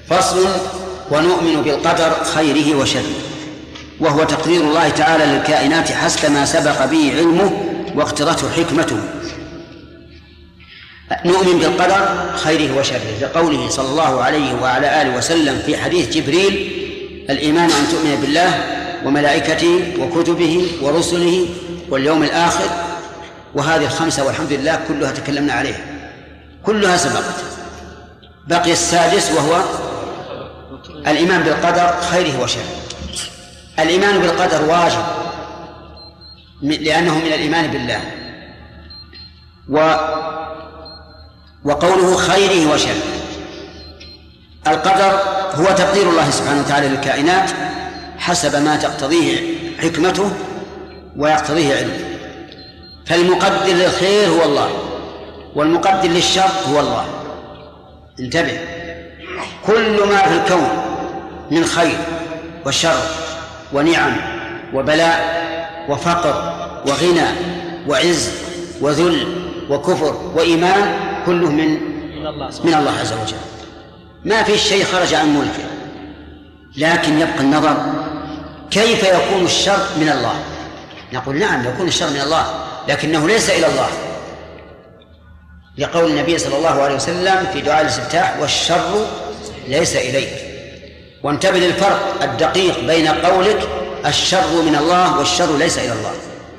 فصل. ونؤمن بالقدر خيره وشره، وهو تقدير الله تعالى للكائنات حسب ما سبق به علمه واقتضته حكمته. نؤمن بالقدر خيره وشره لقوله صلى الله عليه وعلى آله وسلم في حديث جبريل: الإيمان أن تؤمن بالله وملائكته وكتبه ورسله واليوم الآخر. وهذه الخمسة والحمد لله كلها تكلمنا عليها، كلها سبقت. بقي السادس وهو الإيمان بالقدر خيره وشره. الإيمان بالقدر واجب لأنه من الإيمان بالله، وقوله خيره وشره. القدر هو تقدير الله سبحانه وتعالى للكائنات حسب ما تقتضيه حكمته ويقتضيه علمه. فالمقدر للخير هو الله، والمقدر للشر هو الله. انتبه، كل ما في الكون من خير وشر ونعم وبلاء وفقر وغنى وعز وذل وكفر وإيمان كله من الله عز وجل. ما في شيء خرج عن ملكه. لكن يبقى النظر: كيف يكون الشر من الله؟ نقول: نعم يكون الشر من الله، لكنه ليس إلى الله، لقول النبي صلى الله عليه وسلم في دعاء الاستفتاح: والشر ليس إليك. وانتبه للفرق الدقيق بين قولك الشر من الله والشر ليس إلى الله.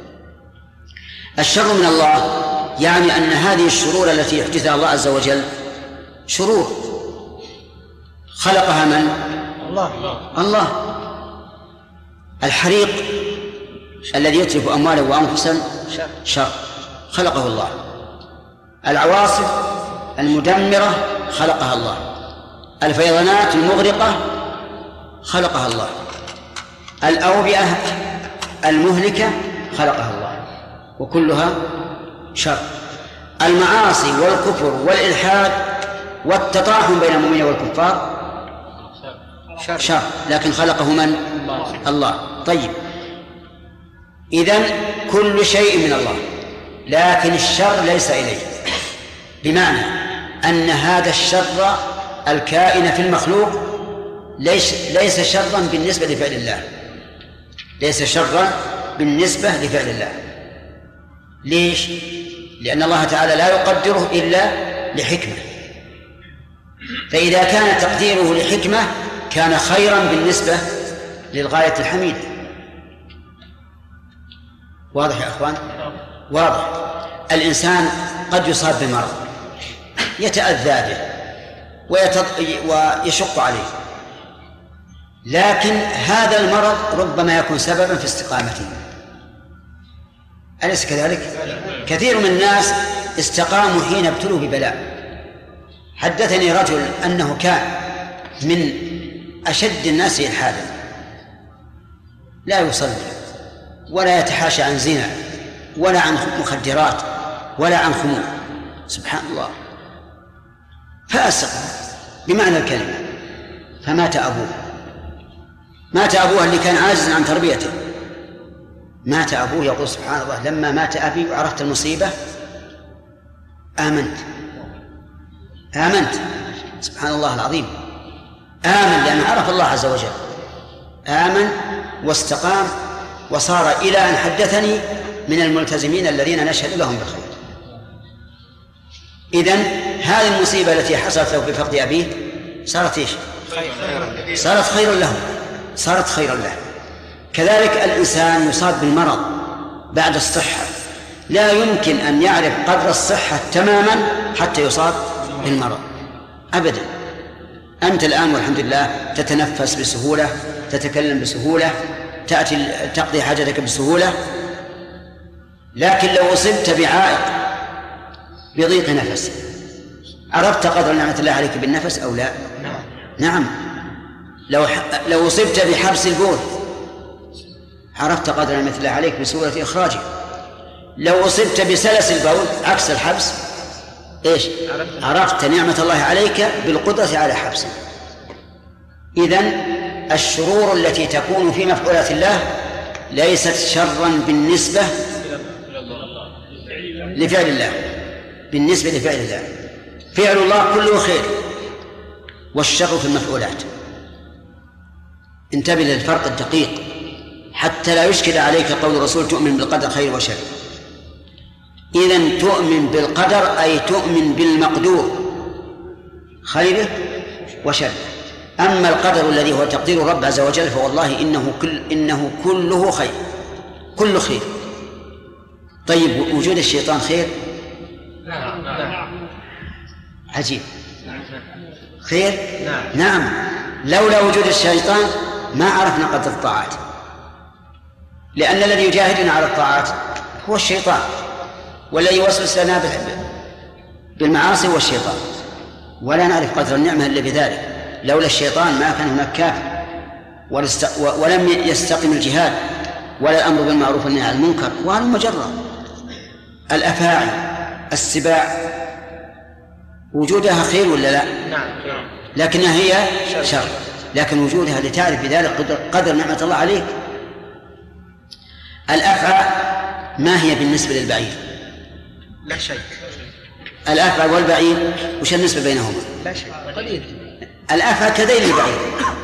الشر من الله يعني أن هذه الشرور التي يحدثها الله عز وجل شرور خلقها من؟ الله. الحريق الذي يتلف أمواله وأنفسا شر خلقه الله. العواصف المدمرة خلقها الله. الفيضانات المغرقة خلقها الله. الأوبئة المهلكة خلقها الله، وكلها شر. المعاصي والكفر والإلحاد والتطاحن بين المؤمنين والكفار شر، لكن خلقه من؟ الله. طيب، إذن كل شيء من الله، لكن الشر ليس إليه، بمعنى أن هذا الشر الكائن في المخلوق ليس شرا بالنسبة لفعل الله، ليس شرا بالنسبة لفعل الله. ليش؟ لأن الله تعالى لا يقدره إلا لحكمة، فإذا كان تقديره لحكمة كان خيرا بالنسبة للغاية الحميدة. واضح يا أخوان؟ واضح. الإنسان قد يصاب بمرض يتأذى به ويشق عليه، لكن هذا المرض ربما يكون سببا في استقامته. أليس كذلك؟ كثير من الناس استقاموا حين ابتلوا ببلاء. حدثني رجل أنه كان من أشد الناس إلحادا، لا يصلي ولا يتحاشى عن زنا ولا عن مخدرات ولا عن خمور، سبحان الله، فأسق بمعنى الكلمة. فمات أبوه، مات أبوه اللي كان عاجزا عن تربيته. مات أبوه، يقول سبحان الله: لما مات أبي وعرفت المصيبة آمنت. سبحان الله العظيم، آمن لأنه عرف الله عز وجل، آمن واستقام وصار إلى أن حدثني من الملتزمين الذين نشهد لهم بالخير. إذن هذه المصيبة التي حصلت له بفقد أبيه صارت إيش؟ صارت خيرا له. كذلك الإنسان يصاب بالمرض بعد الصحة، لا يمكن أن يعرف قدر الصحة تماما حتى يصاب بالمرض أبدا. أنت الآن والحمد لله تتنفس بسهولة، تتكلم بسهولة، تقضي حاجتك بسهولة، لكن لو أصبت بعائق بضيق نفس عرفت قدر نعمة الله عليك بالنفس أو لا؟ نعم. لو أصبت بحبس البول عرفت قدر نعمة الله عليك بسهولة إخراجه. لو أصبت بسلس البول عكس الحبس إيش؟ عرفت نعمة الله عليك بالقدرة على حبسه. إذن الشرور التي تكون في مفعولات الله ليست شرا بالنسبة لفعل الله. بالنسبة لفعل الله، فعل الله كله خير، والشر في المفعولات. انتبه للفرق الدقيق حتى لا يشكل عليك قول الرسول تؤمن بالقدر خير وشر. إذن تؤمن بالقدر أي تؤمن بالمقدور خيره وشره. أما القدر الذي هو تقدير الرب عز وجل فوالله إنه كله خير، كل خير. طيب وجود الشيطان خير؟ عجيب. خير؟ نعم. لولا وجود الشيطان ما عرفنا قدر الطاعات، لأن الذي يجاهدنا على الطاعات هو الشيطان، والذي يوسوس لنا بالمعاصي هو الشيطان، ولا نعرف قدر النعمة إلا بذلك. لولا الشيطان ما كان هناك كافر، ولم يستقم الجهاد ولا الأمر بالمعروف والنهي عن المنكر. وهذا مجرد الأفاعي السباع وجودها خير ولا لا؟ نعم. لكنها هي شر، لكن وجودها لتعرف بذلك قدر نعمة الله عليك. الأفعى ما هي بالنسبة للبعير؟ لا شيء. الأفعى والبعير وش النسبة بينهما؟ لا شيء، قليل. الأفعى كذيل البعير،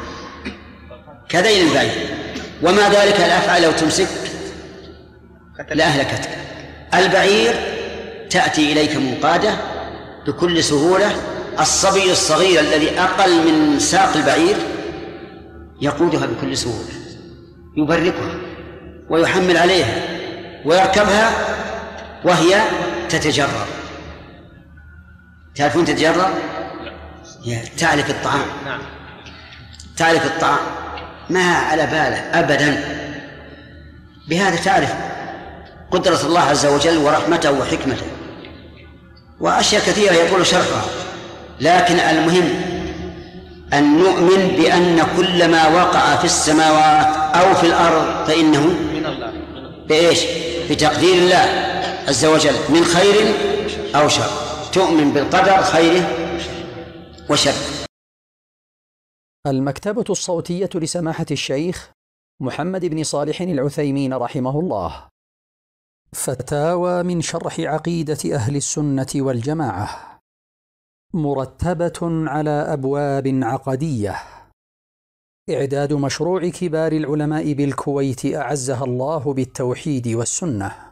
كذيل البعير، وما ذلك الأفعى لو تمسك لأهلكتك. البعير تأتي إليك منقادة بكل سهولة. الصبي الصغير الذي أقل من ساق البعير يقودها بكل سهولة، يبركها ويحمل عليها ويركبها وهي تتجرر. تعرفون تتجرر؟ تعرف الطعام، تعرف الطعام ما على باله أبدا. بهذا تعرف قدرة الله عز وجل ورحمته وحكمته، وأشياء كثيرة يقول شرحها. لكن المهم أن نؤمن بأن كل ما وقع في السماوات أو في الأرض فإنه من الله. بإيش؟ بتقدير الله عز وجل من خير أو شر. تؤمن بالقدر خيره وشره. المكتبة الصوتية لسماحة الشيخ محمد بن صالح العثيمين رحمه الله. فتاوى من شرح عقيدة أهل السنة والجماعة، مرتبة على أبواب عقدية. إعداد مشروع كبار العلماء بالكويت أعزها الله بالتوحيد والسنة.